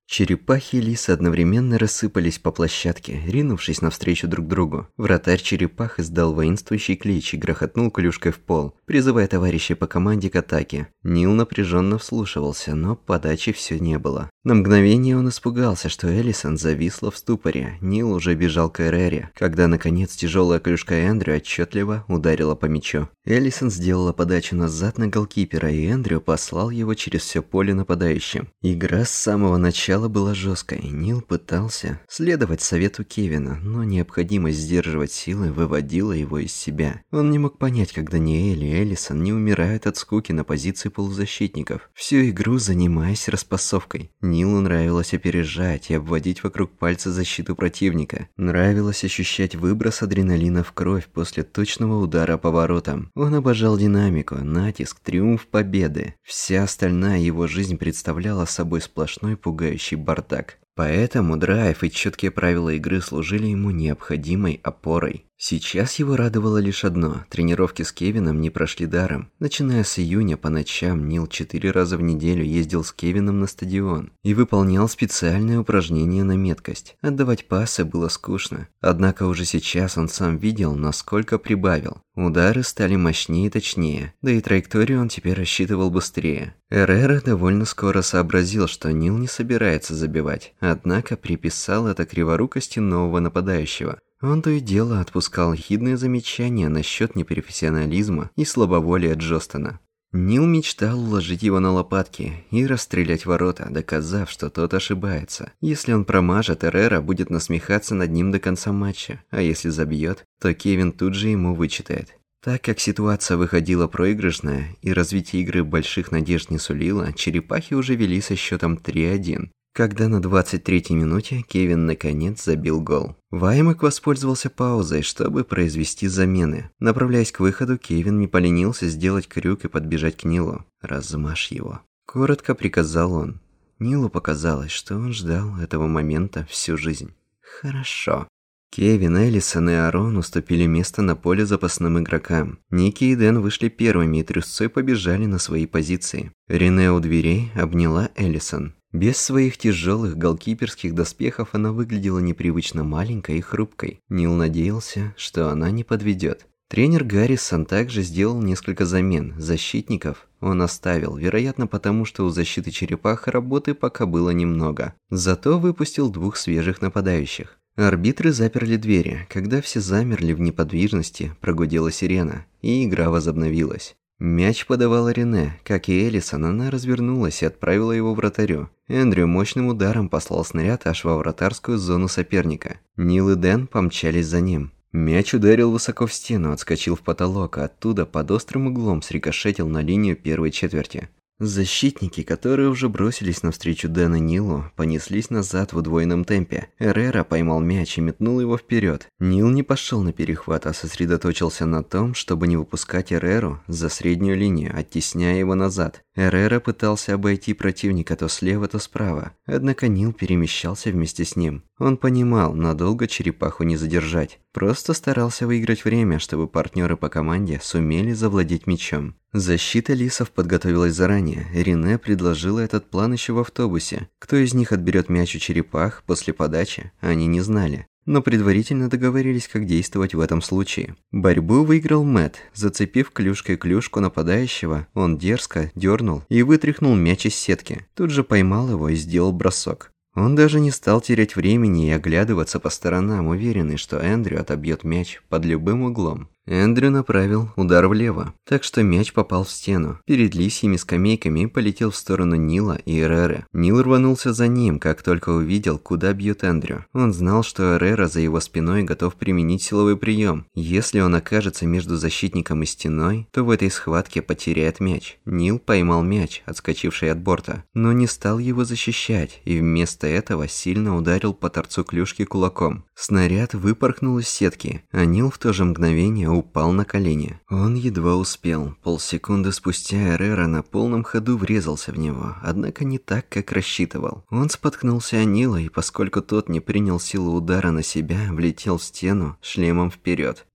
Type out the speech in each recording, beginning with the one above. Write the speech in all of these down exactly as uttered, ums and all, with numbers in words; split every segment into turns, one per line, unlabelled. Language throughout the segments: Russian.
Черепахи и лисы одновременно рассыпались по площадке, ринувшись навстречу друг другу. Вратарь черепах издал воинствующий клич и грохотнул клюшкой в пол, призывая товарищей по команде к атаке. Нил напряженно вслушивался, но подачи все не было. На мгновение он испугался, что Элисон зависла в ступоре. Нил уже бежал к Эрере, когда, наконец, тяжелая клюшка Эндрю отчетливо ударила по мячу. Элисон сделала подачу назад на голкипера, и Эндрю послал его через все поле нападающим. Игра с самого начала была жесткой. Нил пытался следовать совету Кевина, но необходимость сдерживать силы выводила его из себя. Он не мог понять, как Даниэль и Элисон не умирают от скуки на позиции полузащитников, всю игру занимаясь распасовкой. Нилу нравилось опережать и обводить вокруг пальца защиту противника. Нравилось ощущать выброс адреналина в кровь после точного удара по воротам. Он обожал динамику, натиск, триумф победы. Вся остальная его жизнь представляла собой сплошной пугающий бардак. Поэтому драйв и четкие правила игры служили ему необходимой опорой. Сейчас его радовало лишь одно – тренировки с Кевином не прошли даром. Начиная с июня по ночам Нил четыре раза в неделю ездил с Кевином на стадион и выполнял специальные упражнения на меткость. Отдавать пасы было скучно. Однако уже сейчас он сам видел, насколько прибавил. Удары стали мощнее и точнее, да и траекторию он теперь рассчитывал быстрее. Эррера довольно скоро сообразил, что Нил не собирается забивать, однако приписал это криворукости нового нападающего. Он то и дело отпускал ехидные замечания насчет непрофессионализма и слабоволия Джостона. Нил мечтал уложить его на лопатки и расстрелять ворота, доказав, что тот ошибается. Если он промажет, Эррера будет насмехаться над ним до конца матча, а если забьет, то Кевин тут же ему вычитает. Так как ситуация выходила проигрышная и развитие игры больших надежд не сулило, черепахи уже вели со счетом три один. Когда на двадцать третьей минуте Кевин наконец забил гол. Ваймак воспользовался паузой, чтобы произвести замены. Направляясь к выходу, Кевин не поленился сделать крюк и подбежать к Нилу. «Размажь его», – коротко приказал он. Нилу показалось, что он ждал этого момента всю жизнь. «Хорошо». Кевин, Элисон и Арон уступили место на поле запасным игрокам. Ники и Дэн вышли первыми и трусцой побежали на свои позиции. Рене у дверей обняла Элисон. Без своих тяжелых голкиперских доспехов она выглядела непривычно маленькой и хрупкой. Нил надеялся, что она не подведет. Тренер Гаррисон также сделал несколько замен. Защитников он оставил, вероятно потому, что у защиты черепах работы пока было немного. Зато выпустил двух свежих нападающих. Арбитры заперли двери. Когда все замерли в неподвижности, прогудела сирена, и игра возобновилась. Мяч подавала Рене. Как и Элисон, она развернулась и отправила его вратарю. Эндрю мощным ударом послал снаряд аж во вратарскую зону соперника. Нил и Дэн помчались за ним. Мяч ударил высоко в стену, отскочил в потолок, а оттуда под острым углом срикошетил на линию первой четверти. Защитники, которые уже бросились навстречу Дэну и Нилу, понеслись назад в удвоенном темпе. Эррера поймал мяч и метнул его вперед. Нил не пошел на перехват, а сосредоточился на том, чтобы не выпускать Эрреру за среднюю линию, оттесняя его назад. Эррера пытался обойти противника то слева, то справа, однако Нил перемещался вместе с ним. Он понимал, надолго черепаху не задержать. Просто старался выиграть время, чтобы партнеры по команде сумели завладеть мячом. Защита лисов подготовилась заранее. Рене предложила этот план еще в автобусе. Кто из них отберет мяч у черепах после подачи, они не знали. Но предварительно договорились, как действовать в этом случае. Борьбу выиграл Мэтт. Зацепив клюшкой клюшку нападающего, он дерзко дернул и вытряхнул мяч из сетки. Тут же поймал его и сделал бросок. Он даже не стал терять времени и оглядываться по сторонам, уверенный, что Эндрю отобьет мяч под любым углом. Эндрю направил удар влево, так что мяч попал в стену, перед лисьими скамейками и полетел в сторону Нила и Эрреры. Нил рванулся за ним, как только увидел, куда бьет Эндрю. Он знал, что Эррера за его спиной готов применить силовой прием. Если он окажется между защитником и стеной, то в этой схватке потеряет мяч. Нил поймал мяч, отскочивший от борта, но не стал его защищать и вместо этого сильно ударил по торцу клюшки кулаком. Снаряд выпорхнул из сетки, а Нил в то же мгновение упал на колени. Он едва успел. Полсекунды спустя Эррера на полном ходу врезался в него, однако не так, как рассчитывал. Он споткнулся о Нила, и поскольку тот не принял силу удара на себя, влетел в стену шлемом вперед.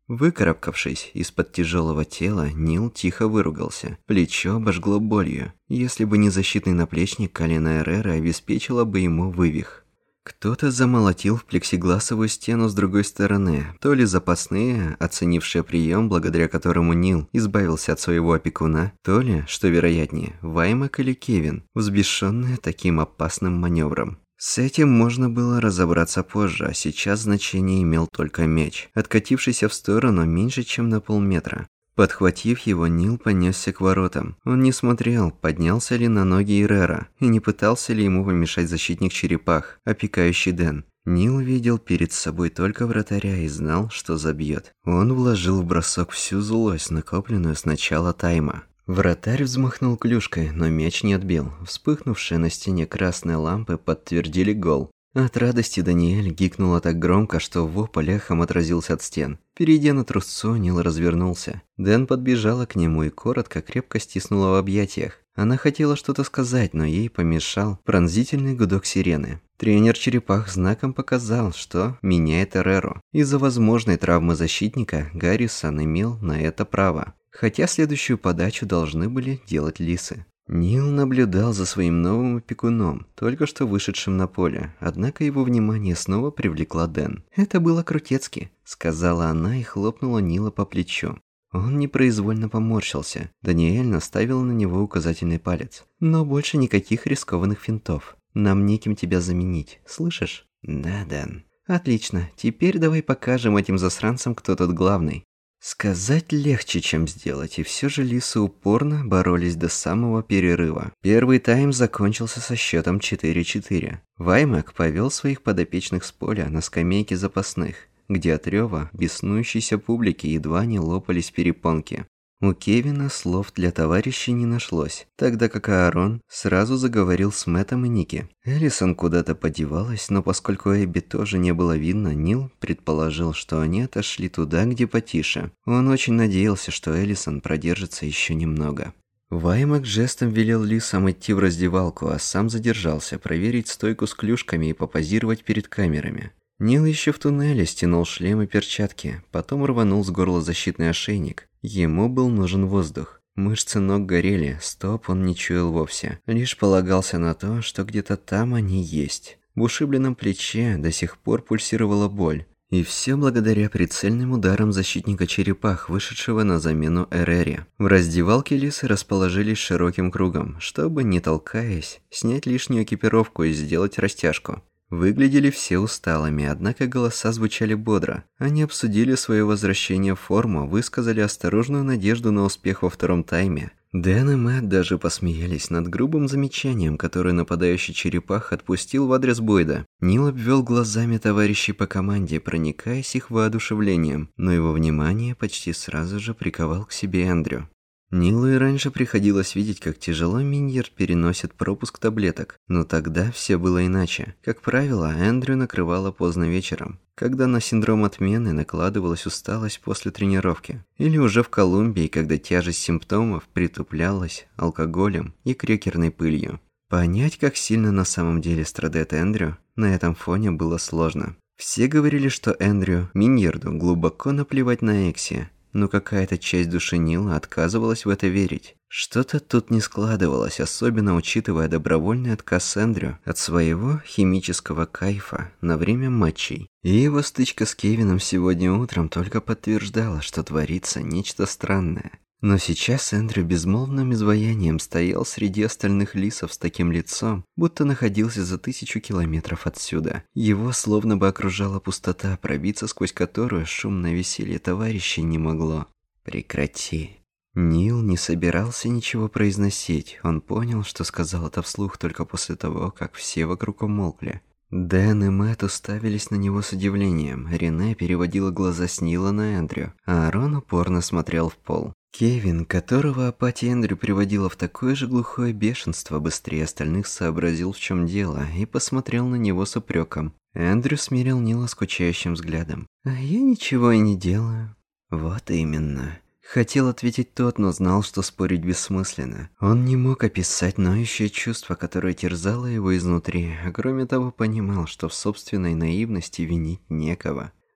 Выкарабкавшись из-под тяжелого тела, Нил тихо выругался. Плечо обожгло болью. Если бы не защитный наплечник, колено Эррера обеспечило бы ему вывих. Кто-то замолотил в плексигласовую стену с другой стороны. То ли запасные, оценившие прием, благодаря которому Нил избавился от своего опекуна, то ли, что вероятнее, Ваймак или Кевин, взбешенные таким опасным маневром. С этим можно было разобраться позже, а сейчас значение имел только меч, откатившийся в сторону меньше, чем на полметра. Подхватив его, Нил понесся к воротам. Он не смотрел, поднялся ли на ноги Эррера, и не пытался ли ему помешать защитник черепах, опекающий Дэн. Нил видел перед собой только вратаря и знал, что забьет. Он вложил в бросок всю злость, накопленную с начала тайма. Вратарь взмахнул клюшкой, но мяч не отбил. Вспыхнувшие на стене красные лампы подтвердили гол. От радости Даниэль гикнула так громко, что вопль эхом отразился от стен. Перейдя на трусцу, Нил развернулся. Дэн подбежала к нему и коротко, крепко стиснула в объятиях. Она хотела что-то сказать, но ей помешал пронзительный гудок сирены. Тренер черепах знаком показал, что меняет Эрреру. Из-за возможной травмы защитника Гаррисон имел на это право. Хотя следующую подачу должны были делать лисы. Нил наблюдал за своим новым опекуном, только что вышедшим на поле, однако его внимание снова привлекла Дэн. «Это было крутецки», — сказала она и хлопнула Нила по плечу. Он непроизвольно поморщился. Даниэль наставила на него указательный палец. «Но больше никаких рискованных финтов. Нам неким тебя заменить, слышишь?» «Да, Дэн». «Отлично, теперь давай покажем этим засранцам, кто тут главный». Сказать легче, чем сделать, и все же лисы упорно боролись до самого перерыва. Первый тайм закончился со счетом четыре-четыре. Ваймак повел своих подопечных с поля на скамейке запасных, где от рева беснующейся публики едва не лопались перепонки. У Кевина слов для товарищей не нашлось, тогда как Аарон сразу заговорил с Мэттом и Ники. Элисон куда-то подевалась, но поскольку Эбби тоже не было видно, Нил предположил, что они отошли туда, где потише. Он очень надеялся, что Элисон продержится еще немного. Ваймак жестом велел лисам идти в раздевалку, а сам задержался проверить стойку с клюшками и попозировать перед камерами. Нил еще в туннеле стянул шлем и перчатки, потом рванул с горла защитный ошейник. Ему был нужен воздух. Мышцы ног горели, стоп он не чуял вовсе. Лишь полагался на то, что где-то там они есть. В ушибленном плече до сих пор пульсировала боль. И все благодаря прицельным ударам защитника черепах, вышедшего на замену Эррере. В раздевалке лисы расположились широким кругом, чтобы, не толкаясь, снять лишнюю экипировку и сделать растяжку. Выглядели все усталыми, однако голоса звучали бодро. Они обсудили свое возвращение в форму, высказали осторожную надежду на успех во втором тайме. Дэн и Мэтт даже посмеялись над грубым замечанием, которое нападающий черепах отпустил в адрес Бойда. Нил обвел глазами товарищей по команде, проникаясь их воодушевлением, но его внимание почти сразу же приковал к себе Эндрю. Нилу и раньше приходилось видеть, как тяжело Миньер переносит пропуск таблеток, но тогда все было иначе. Как правило, Эндрю накрывало поздно вечером, когда на синдром отмены накладывалась усталость после тренировки, или уже в Колумбии, когда тяжесть симптомов притуплялась алкоголем и крекерной пылью. Понять, как сильно на самом деле страдает Эндрю, на этом фоне было сложно. Все говорили, что Эндрю Миньерду глубоко наплевать на Экси, но какая-то часть души Нила отказывалась в это верить. Что-то тут не складывалось, особенно учитывая добровольный отказ Эндрю от своего химического кайфа на время матчей. И его стычка с Кевином сегодня утром только подтверждала, что творится нечто странное. Но сейчас Эндрю безмолвным изваянием стоял среди остальных лисов с таким лицом, будто находился за тысячу километров отсюда. Его словно бы окружала пустота, пробиться сквозь которую шумное веселье товарищей не могло. «Прекрати». Нил не собирался ничего произносить. Он понял, что сказал это вслух только после того, как все вокруг умолкли. Дэн и Мэтт уставились на него с удивлением. Рене переводила глаза с Нила на Эндрю, а Арон упорно смотрел в пол. Кевин, которого апатия Эндрю приводила в такое же глухое бешенство, быстрее остальных сообразил, в чем дело, и посмотрел на него с упреком. Эндрю смирил Нила скучающим взглядом. «А я ничего и не делаю». «Вот именно». Хотел ответить тот, но знал, что спорить бессмысленно. Он не мог описать ноющее чувство, которое терзало его изнутри, а кроме того понимал, что в собственной наивности винить некого.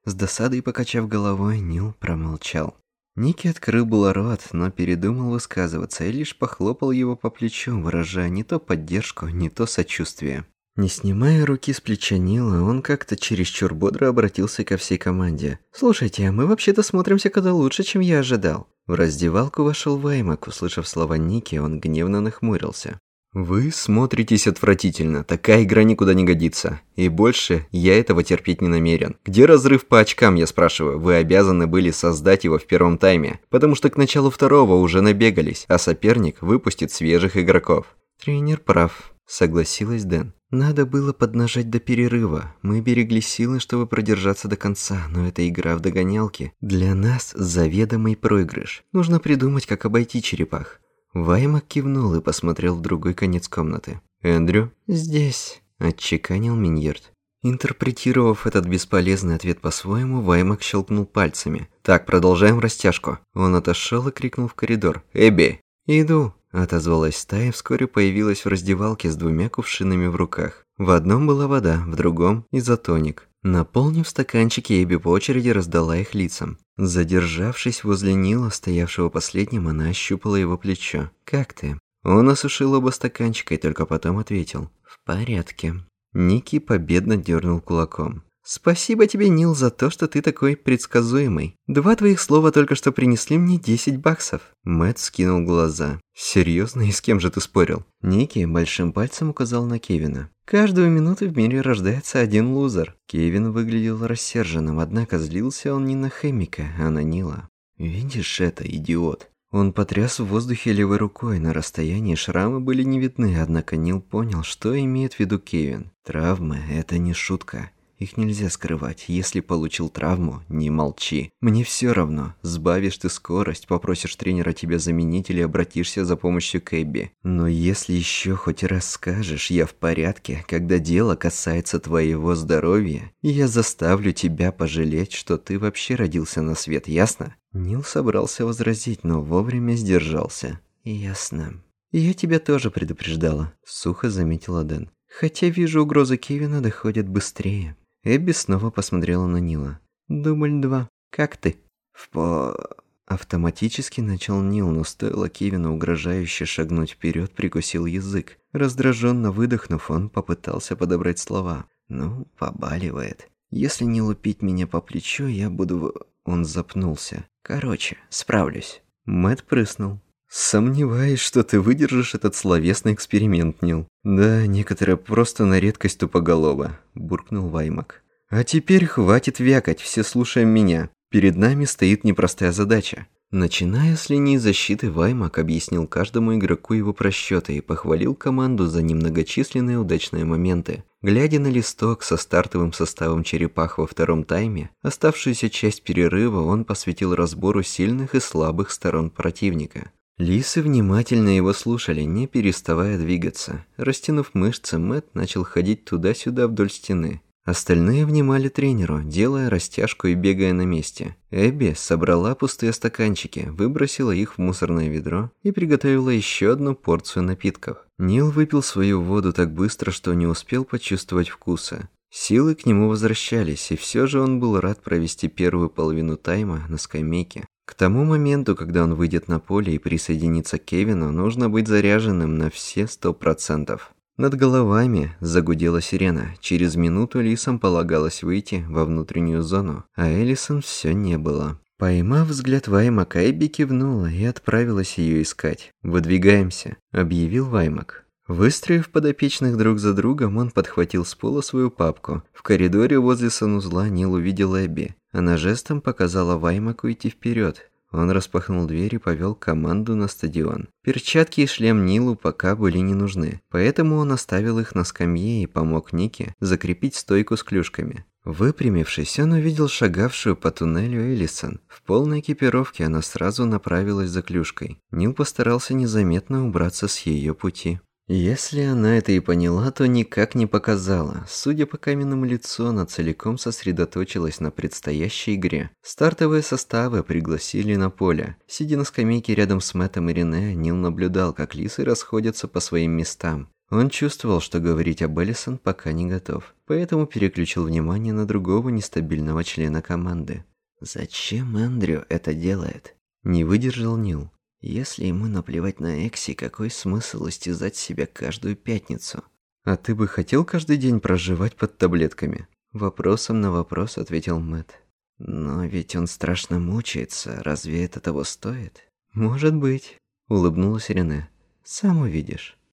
С досадой покачав головой, Нил промолчал. Ники открыл было рот, но передумал высказываться и лишь похлопал его по плечу, выражая не то поддержку, не то сочувствие. Не снимая руки с плеча Нила, он как-то чересчур бодро обратился ко всей команде. «Слушайте, мы вообще-то смотримся куда лучше, чем я ожидал». В раздевалку вошел Ваймак. Услышав слова Ники, он гневно нахмурился. «Вы смотритесь отвратительно, такая игра никуда не годится. И больше я этого терпеть не намерен. Где разрыв по очкам, я спрашиваю? Вы обязаны были создать его в первом тайме, потому что к началу второго уже набегались, а соперник выпустит свежих игроков». «Тренер прав», — согласилась Дэн. «Надо было поднажать до перерыва. Мы берегли силы, чтобы продержаться до конца, но это игра в догонялки. Для нас заведомый проигрыш. Нужно придумать, как обойти черепах». Ваймак кивнул и посмотрел в другой конец комнаты. «Эндрю?» «Здесь», – отчеканил Миньерд. Интерпретировав этот бесполезный ответ по-своему, Ваймак щелкнул пальцами. «Так, продолжаем растяжку». Он отошел и крикнул в коридор. «Эбби!» «Иду», – отозвалась стая и вскоре появилась в раздевалке с двумя кувшинами в руках. В одном была вода, в другом – изотоник. Наполнив стаканчики, Эбби по очереди раздала их лицам. Задержавшись возле Нила, стоявшего последним, она ощупала его плечо. «Как ты?» Он осушил оба стаканчика и только потом ответил. «В порядке». Ники победно дернул кулаком. «Спасибо тебе, Нил, за то, что ты такой предсказуемый. Два твоих слова только что принесли мне десять баксов». Мэтт скинул глаза. «Серьезно? И с кем же ты спорил?» Ники большим пальцем указал на Кевина. «Каждую минуту в мире рождается один лузер». Кевин выглядел рассерженным, однако злился он не на Хэмика, а на Нила. «Видишь это, идиот?» Он потряс в воздухе левой рукой, на расстоянии шрамы были не видны, однако Нил понял, что имеет в виду Кевин. Травмы – это не шутка. Их нельзя скрывать. Если получил травму, не молчи. Мне все равно, сбавишь ты скорость, попросишь тренера тебя заменить или обратишься за помощью к Эбби. Но если еще хоть раз скажешь «я в порядке», когда дело касается твоего здоровья, я заставлю тебя пожалеть, что ты вообще родился на свет, ясно? Нил собрался возразить, но вовремя сдержался. «Ясно. Я тебя тоже предупреждала», — сухо заметила Дэн. «Хотя вижу, угрозы Кевина доходят быстрее». Эбби снова посмотрела на Нила. «Дубль два. Как ты?» «В по...» Автоматически начал Нил, но стоило Кевину угрожающе шагнуть вперед, прикусил язык. Раздраженно выдохнув, он попытался подобрать слова. «Ну, побаливает. Если не лупить меня по плечу, я буду...» Он запнулся. «Короче, справлюсь». Мэтт прыснул. «Сомневаюсь, что ты выдержишь этот словесный эксперимент, Нил». «Да, некоторые просто на редкость тупоголово», – буркнул Ваймак. «А теперь хватит вякать, все слушаем меня. Перед нами стоит непростая задача». Начиная с линии защиты, Ваймак объяснил каждому игроку его просчеты и похвалил команду за немногочисленные удачные моменты. Глядя на листок со стартовым составом черепах во втором тайме, оставшуюся часть перерыва он посвятил разбору сильных и слабых сторон противника. Лисы внимательно его слушали, не переставая двигаться. Растянув мышцы, Мэтт начал ходить туда-сюда вдоль стены. Остальные внимали тренеру, делая растяжку и бегая на месте. Эбби собрала пустые стаканчики, выбросила их в мусорное ведро и приготовила еще одну порцию напитков. Нил выпил свою воду так быстро, что не успел почувствовать вкуса. Силы к нему возвращались, и все же он был рад провести первую половину тайма на скамейке. К тому моменту, когда он выйдет на поле и присоединится к Кевину, нужно быть заряженным на все сто процентов. Над головами загудела сирена. Через минуту Лисам полагалось выйти во внутреннюю зону, а Элисон все не было. Поймав взгляд Ваймака, Эбби кивнула и отправилась ее искать. «Выдвигаемся», — объявил Ваймак. Выстроив подопечных друг за другом, он подхватил с пола свою папку. В коридоре возле санузла Нил увидел Эбби. Она жестом показала Ваймаку идти вперед. Он распахнул дверь и повел команду на стадион. Перчатки и шлем Нилу пока были не нужны, поэтому он оставил их на скамье и помог Нике закрепить стойку с клюшками. Выпрямившись, он увидел шагавшую по туннелю Элисон. В полной экипировке она сразу направилась за клюшкой. Нил постарался незаметно убраться с ее пути. Если она это и поняла, то никак не показала. Судя по каменному лицу, она целиком сосредоточилась на предстоящей игре. Стартовые составы пригласили на поле. Сидя на скамейке рядом с Мэттом и Рене, Нил наблюдал, как лисы расходятся по своим местам. Он чувствовал, что говорить об Эллисон пока не готов, поэтому переключил внимание на другого нестабильного члена команды. «Зачем Эндрю это делает?» Не выдержал Нил. «Если ему наплевать на Экси, какой смысл истязать себя каждую пятницу?» «А ты бы хотел каждый день проживать под таблетками?» Вопросом на вопрос ответил Мэтт. «Но ведь он страшно мучается, разве это того стоит?» «Может быть», — улыбнулась Рене. «Сам увидишь».